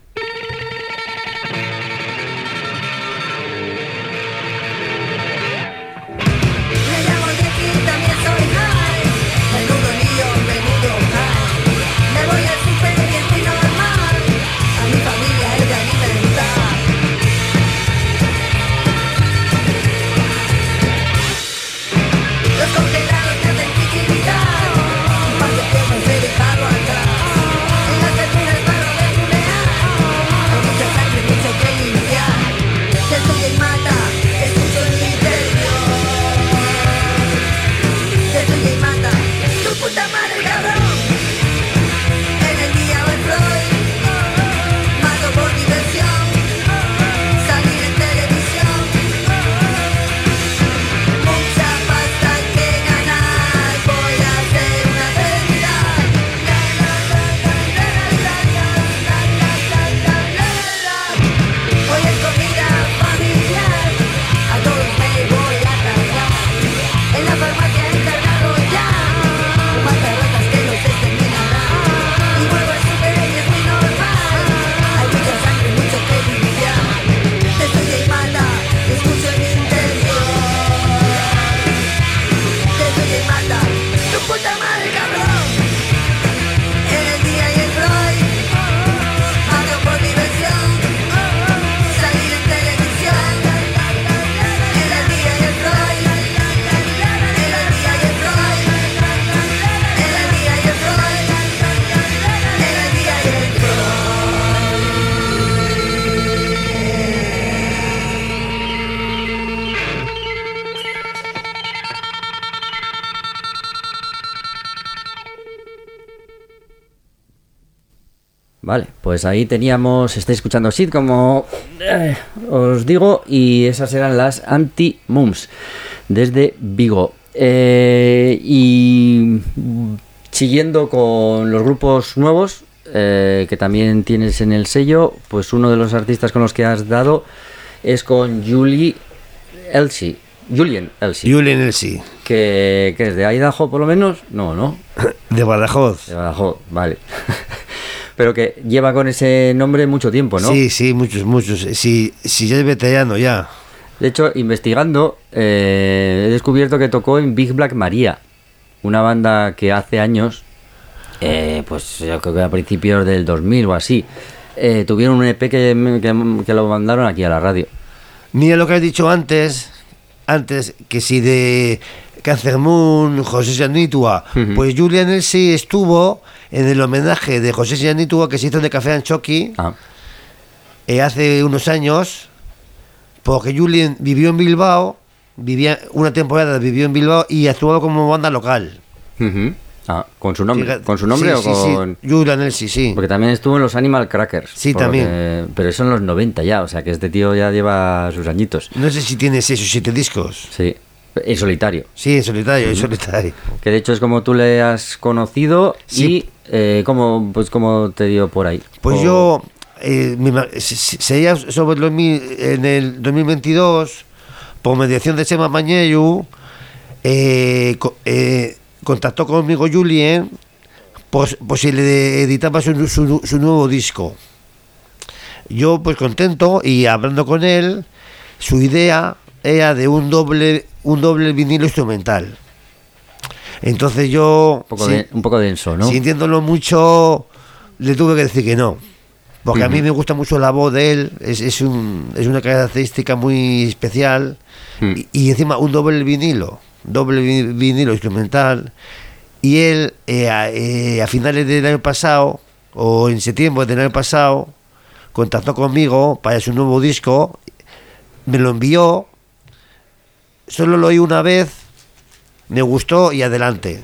E: Me llamo Jackie, también soy high. Menudo lío, menudo high. Me voy al súper y es muy normal. A mi familia es de alimentar. Los congelados me hacen chiquiticar. Un par de piernas he dejado atrás. En las verduras paro de funear. Hay mucha sangre, mucho que limpiar. Destruye y mata, escucho en mi interior. Destruye y mata, tu puta madre, cabrón. En el día o el Freud, mato por diversión. Salir en televisión. Mucha pasta hay que ganar. Voy a hacer una celebridad. Hoy es comida familiar. A todos me voy a cargar. En la farmacia he encargado ya matar ratas que los exterminarán. Y vuelvo al súper y es muy normal. Hay mucha sangre, mucho que limpiar. Destruye y mata, escucho en mi interior. Destruye y mata, tu puta madre, cabrón. En el día y el Freud, mato por diversión. Salir en televisión. En el día y el Freud. En el día y el Freud. En el día y el Freud. En el día y el
A: Vale, pues ahí teníamos, estáis escuchando Sid, como eh, os digo, y esas eran las Anti-Moms desde Vigo. Eh, y mm, siguiendo con los grupos nuevos eh, que también tienes en el sello, pues uno de los artistas con los que has dado es con Julie Elsie, Julian Elsie,
B: Julian Elsie,
A: que, que es de Idaho por lo menos, no, no,
B: de Badajoz.
A: de Badajoz, vale. Pero que lleva con ese nombre mucho tiempo, ¿no?
B: Sí, sí, muchos, muchos. Sí, sí, ya es veterano ya.
A: De hecho, investigando, eh, he descubierto que tocó en Big Black Maria, una banda que hace años, eh, pues yo creo que a principios del dos mil o así, eh, tuvieron un E P que, que, que lo mandaron aquí a la radio.
B: Mira lo que has dicho antes, antes, que si de Cancer Moon, José Sanitua,
A: Ujú.
B: pues Julian Elsie estuvo en el homenaje de José Sanitua que se hizo de Café Anchoqui
A: Ah,
B: eh, hace unos años, porque Julian vivió en Bilbao, vivía una temporada, vivió en Bilbao y actuaba como banda local.
A: Ujú. Ah, ¿con su nombre?
B: Fíjate,
A: ¿Con su nombre
B: sí,
A: o
B: sí,
A: con...?
B: Sí, Julian Elsie, sí.
A: Porque también estuvo en los Animal Crackers.
B: Sí,
A: por lo
B: también.
A: que- Pero eso en los noventa ya, o sea que este tío ya lleva sus añitos.
B: No sé si tiene seis o siete discos.
A: Sí, en solitario.
B: Sí, en solitario, en solitario.
A: Que de hecho es como tú le has conocido
B: Sí.
A: y eh, ¿cómo, pues, ¿cómo te dio por ahí?
B: Pues
A: O-
B: yo, eh, me ima- se- se- sería sobre el dos mil, en el dos mil veintidós, por mediación de Chema Mañellu, eh, co- eh, contactó conmigo Julien, pues, pues si le editaba su, su, su nuevo disco. Yo pues contento y hablando con él, su idea era de un doble, un doble vinilo instrumental. Entonces yo,
A: un, poco
B: sí,
A: de- un poco denso, ¿no?
B: sintiéndolo mucho, le tuve que decir que no. Porque a mí me gusta mucho la voz de él, es, es, un, es una característica muy especial.
A: Mm.
B: Y, y encima un doble vinilo, doble vi- vinilo instrumental. Y él, eh, a, eh, a finales del año pasado, o en septiembre del año pasado, contactó conmigo para su nuevo disco, me lo envió, solo lo oí una vez, me gustó y adelante.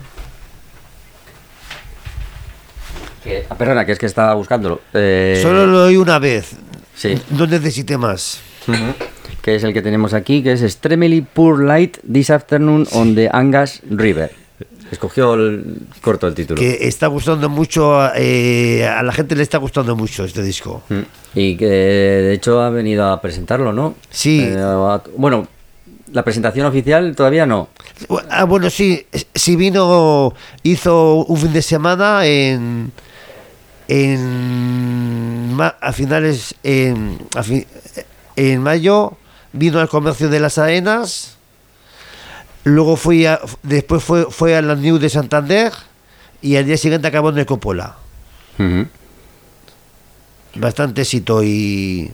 A: Que- ah, perdona, que es que estaba buscándolo. Eh,
B: Solo lo oí una vez,
A: Sí.
B: no necesité más.
A: Que es el que tenemos aquí, que es Extremely Poor Light This Afternoon on the Angas River. Escogió el corto el título.
B: Que está gustando mucho, eh, a la gente le está gustando mucho este disco.
A: Mm. Y que de hecho ha venido a presentarlo, ¿no?
B: Sí.
A: Eh, a- bueno, la presentación oficial todavía no.
B: Ah, bueno, sí, sí vino, hizo un fin de semana en, en ma- a finales, en, a fi- en mayo, vino al comercio de las Arenas, luego fui a, después fue, fue a la New de Santander y al día siguiente acabó en el Coppola.
A: Ujú.
B: Bastante éxito y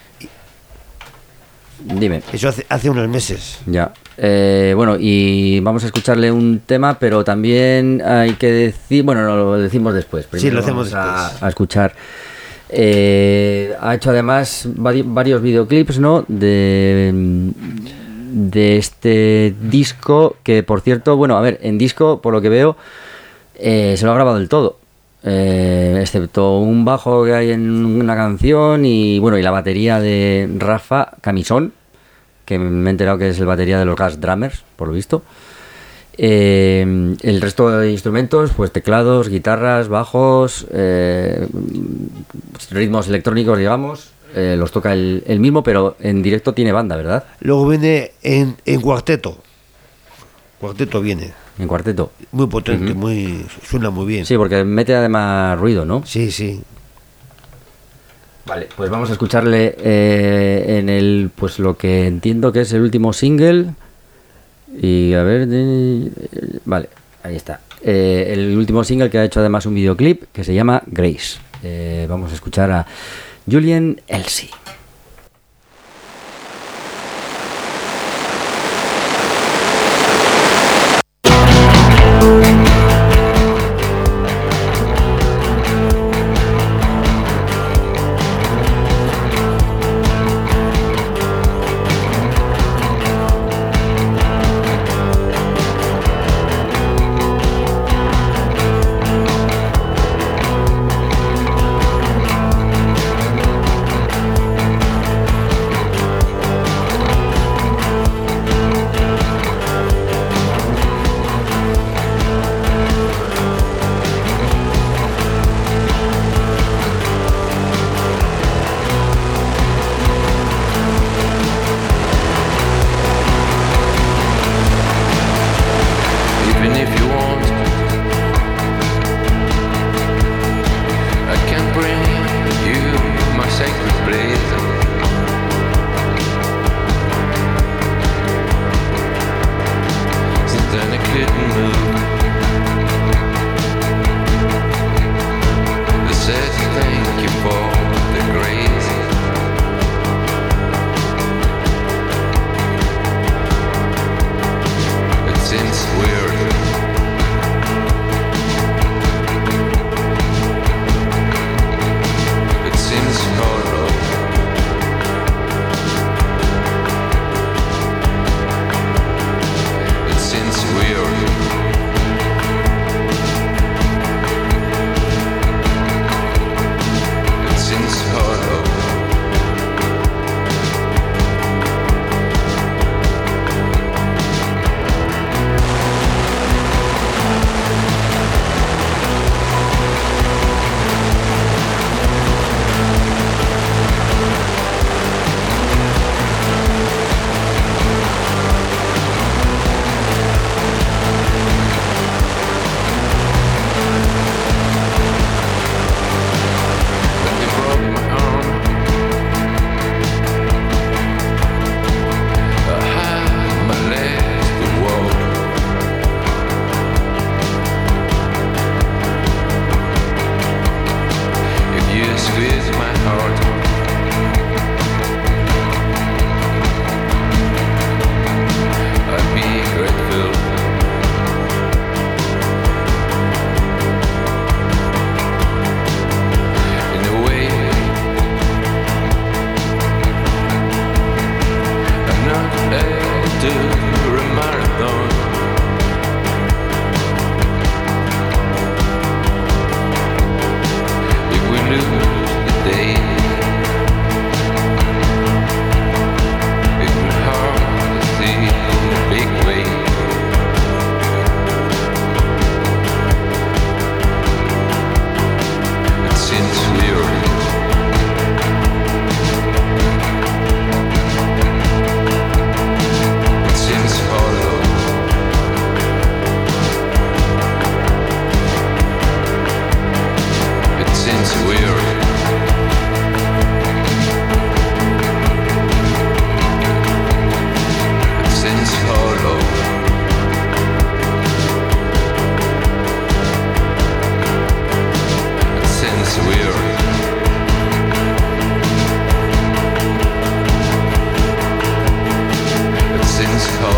A: Dime.
B: eso hace, hace unos meses.
A: Ya. Eh, bueno, y vamos a escucharle un tema, pero también hay que decir, bueno, no, lo decimos después.
B: Sí, lo hacemos
A: vamos a-
B: después.
A: A, escuchar. Eh, ha hecho además vari- varios videoclips, ¿no? De, de este disco, que por cierto, bueno, a ver, en disco, por lo que veo, eh, se lo ha grabado del todo. Eh, excepto un bajo que hay en una canción y bueno, y la batería de Rafa Camisón, que me he enterado que es el batería de los Gas Drummers, por lo visto. Eh, el resto de instrumentos, pues teclados, guitarras, bajos, eh, ritmos electrónicos, digamos, eh, los toca él, él mismo, pero en directo tiene banda, ¿verdad?
B: Luego viene en, en cuarteto. Cuarteto viene.
A: En cuarteto.
B: Muy potente, muy suena muy bien.
A: Sí, porque mete además ruido, ¿no?
B: Sí, sí.
A: Vale, pues vamos a escucharle eh, en el, pues lo que entiendo que es el último single. Y a ver, eh, vale, ahí está. Eh, el último single que ha hecho además un videoclip que se llama Grace. Eh, vamos a escuchar a Julien Elsie.
E: Thank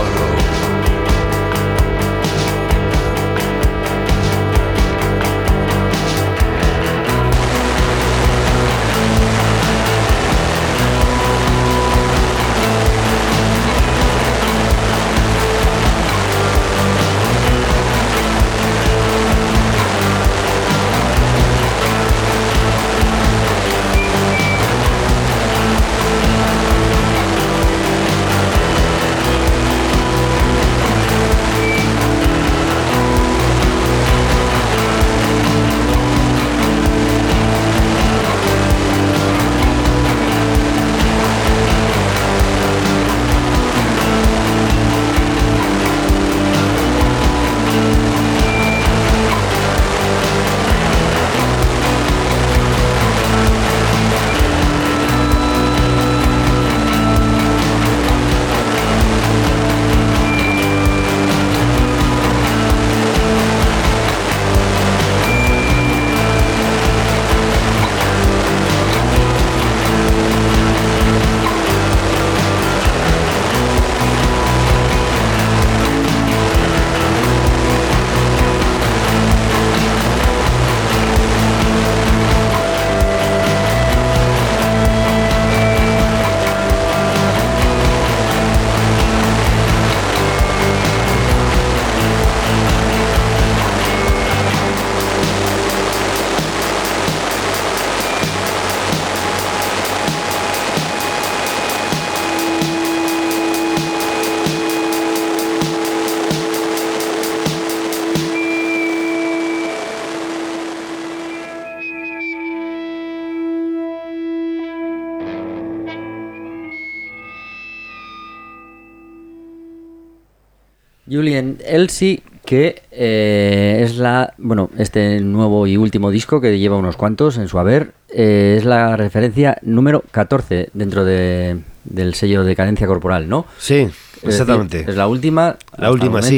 A: Julien Elsie, que eh, es la, bueno, este nuevo y último disco que lleva unos cuantos en su haber, eh, es la referencia número catorce dentro de, del sello de Cadencia Corporal, ¿no?
B: Sí,
A: Es
B: exactamente.
A: decir, es la última.
B: La última, sí.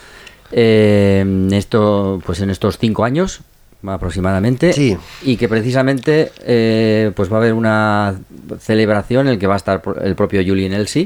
A: Eh, esto, pues en estos cinco años aproximadamente,
B: Sí.
A: y que precisamente eh, pues va a haber una celebración en el que va a estar el propio Julien Elsie.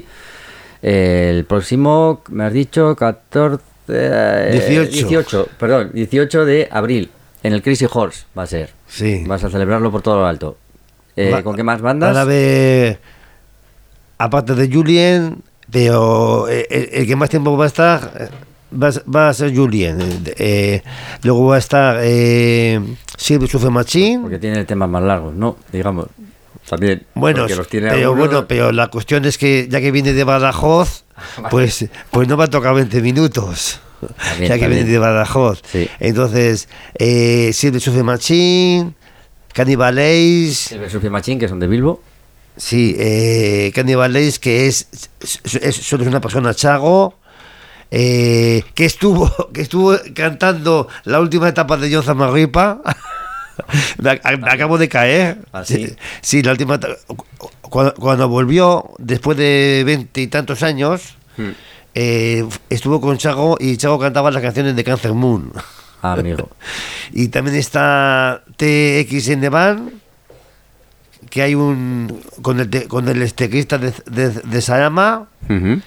A: El próximo, me has dicho, catorce... eh,
B: dieciocho.
A: dieciocho, perdón, dieciocho de abril, en el Crazy Horse va a ser.
B: Sí.
A: Vas a celebrarlo por todo lo alto. Eh,
B: Va-
A: ¿Con qué más bandas?
B: Van a ver, aparte de Julien, pero eh, el, el que más tiempo va a estar eh, va, a- va a ser Julien. Eh, eh, luego va a estar eh, Silver Surfer Machine.
A: Porque tiene temas más largos, ¿no? Digamos. También.
B: Bueno,
A: porque los tiene
B: pero
A: algunos-
B: bueno, pero la cuestión es que ya que viene de Badajoz, pues, pues no va a tocar veinte minutos.
A: También,
B: ya que
A: también.
B: viene de Badajoz.
A: Sí.
B: Entonces, eh, Silver Surfer Machine, Cannibal Ace,
A: El Super Machine, que son de Bilbo.
B: sí, eh, Cannibal Ace, que es, es, es- solo es una persona chago, eh, que estuvo que estuvo cantando la última etapa de John Zamarripa. me, ac- me acabo de caer.
A: ¿Ah, sí?
B: Sí, sí, la última etapa- cuando, cuando volvió después de veinte y tantos años,
A: Hmm.
B: eh, estuvo con Chago y Chago cantaba las canciones de Cancer Moon.
A: Ah, amigo.
B: Y también está T X N Band, que hay un con el te- con el teclista de, de, de Sayama,
A: Ujú.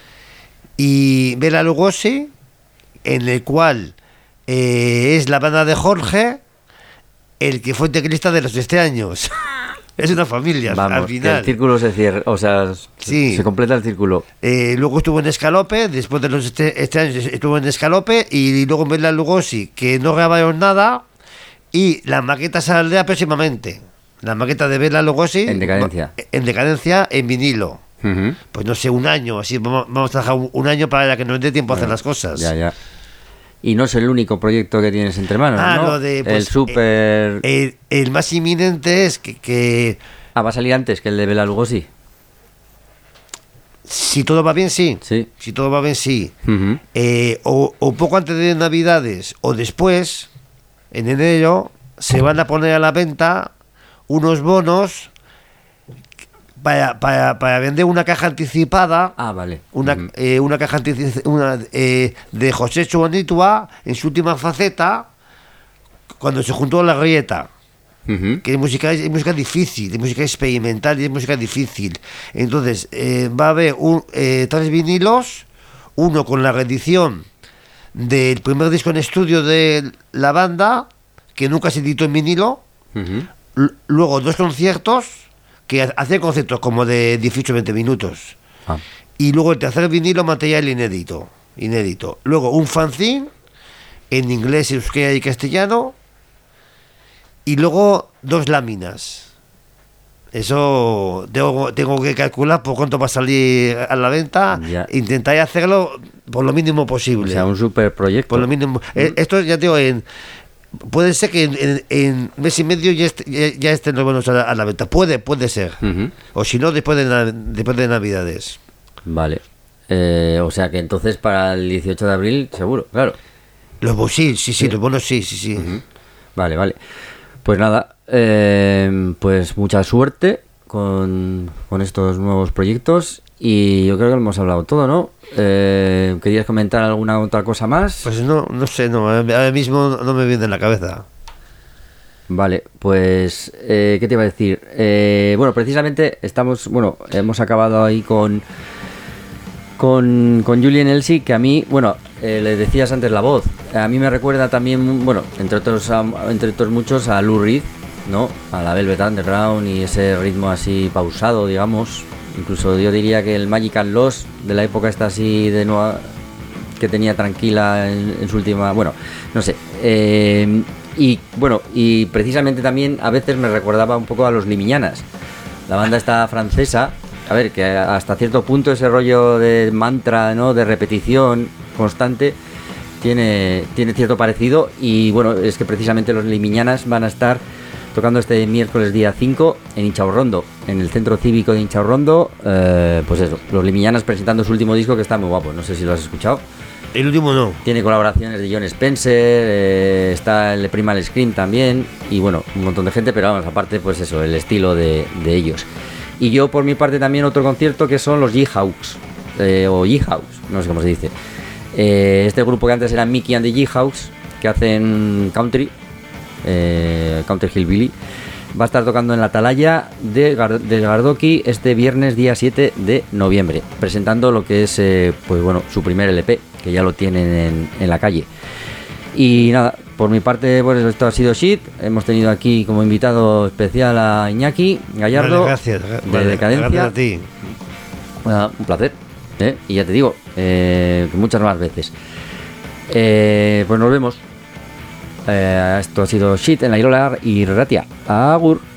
B: y Bela Lugosi, en el cual eh, es la banda de Jorge, el que fue teclista de los este años. Es una familia, al
A: Vamos, que
B: final.
A: el círculo se cierra, o sea, se-
B: Sí.
A: se completa el círculo.
B: Eh, luego estuvo en Escalope, después de los este, este año estuvo en Escalope, y luego en Bela Lugosi, que no grabaron nada, y la maqueta saldrá próximamente. La maqueta de Bela Lugosi.
A: En decadencia.
B: va- En decadencia, en vinilo.
A: Ujú.
B: Pues no sé, un año, así vamos, vamos a dejar un, un año para que nos dé tiempo a hacer las cosas.
A: Ya, ya. Y no es el único proyecto que tienes entre manos,
B: Ah,
A: ¿no?
B: lo de,
A: el
B: pues,
A: super...
B: El, el más inminente es que, que
A: Ah, va a salir antes que el de Bela Lugosi.
B: si todo va bien, sí.
A: Sí.
B: Si todo va bien, sí.
A: Ujú.
B: Eh, o, o poco antes de Navidades o después, en enero, se van a poner a la venta unos bonos para, para, para vender una caja anticipada.
A: Ah, vale.
B: Una,
A: Ujú.
B: eh, una caja antici- una, eh, de José Chubonitua en su última faceta, cuando se juntó La Grieta,
A: Ujú.
B: que es música, es música difícil, es música experimental y es música difícil. Entonces, eh, va a haber un, eh, tres vinilos, Uno con la reedición del primer disco en estudio de la banda, que nunca se editó en vinilo.
A: Ujú.
B: L- luego dos conciertos, que ha- hacían conciertos como de dieciocho a veinte minutos.
A: Ah,
B: Y luego el tercer vinilo, material inédito. inédito. Luego un fanzine en inglés, euskera y castellano. Y luego dos láminas. Eso tengo, tengo que calcular por cuánto va a salir a la venta.
A: Ya.
B: Intentaré hacerlo por lo mínimo
A: o
B: posible.
A: sea, un super proyecto.
B: Por lo mínimo. Eh, esto ya digo, en, puede ser que en, en, en mes y medio ya, est- ya, ya estén los bonos a la, a la venta. Puede, puede ser.
A: Ujú.
B: O si no, después de, na- después de Navidades.
A: Vale. Eh, o sea que entonces para el dieciocho de abril, seguro, claro.
B: Los bonos, sí, sí, sí, los bonos sí, sí, sí.
A: Vale, vale. Pues nada, eh, pues mucha suerte con, con estos nuevos proyectos y yo creo que lo hemos hablado todo, ¿no? Eh, ¿Querías comentar alguna otra cosa más?
B: Pues no, no sé, no, ahora mismo no me viene en la cabeza.
A: Vale, pues, eh, ¿qué te iba a decir? Eh, bueno, precisamente estamos, bueno, hemos acabado ahí con con, con Julien Elsie, que a mí, bueno, eh, le decías antes la voz, a mí me recuerda también, bueno, entre otros, a- entre otros muchos, a Lou Reed, ¿no? A la Velvet Underground y ese ritmo así pausado, digamos. Incluso yo diría que el Magical Lost de la época esta así de nueva, que tenía tranquila en, en su última, bueno, no sé. eh, y bueno, y precisamente también a veces me recordaba un poco a los Limiñanas, la banda esta francesa. A ver, que hasta cierto punto ese rollo de mantra, ¿no? De repetición constante tiene, tiene cierto parecido. Y bueno, es que precisamente los Limiñanas van a estar tocando este miércoles día cinco en Inchaurrondo, en el centro cívico de Inchaurrondo. Eh, pues eso, los Limiñanas presentando su último disco, que está muy guapo, no sé si lo has escuchado.
B: El último no.
A: Tiene colaboraciones de John Spencer, eh, está el Primal Scream también, y bueno, un montón de gente, pero vamos, aparte, pues eso, el estilo de, de ellos. Y yo, por mi parte, también otro concierto que son los G-Hawks, eh, o G-House, no sé cómo se dice. Eh, este grupo que antes era Mickey and the G-House, que hacen country, eh, country hillbilly, va a estar tocando en la Atalaya de, Gar- de Gardoki este viernes día siete de noviembre, presentando lo que es, eh, pues bueno, su primer L P, que ya lo tienen en, en la calle. Y nada, por mi parte, pues esto ha sido Shit. Hemos tenido aquí como invitado especial a Iñaki Gallardo,
B: Vale, gracias.
A: de
B: Vale,
A: Decadencia.
B: gracias a ti.
A: Nada, un placer, ¿eh? Y ya te digo, eh, que muchas más veces. Eh, pues nos vemos. Eh, esto ha sido Shit en la Irola y Ratia. Agur.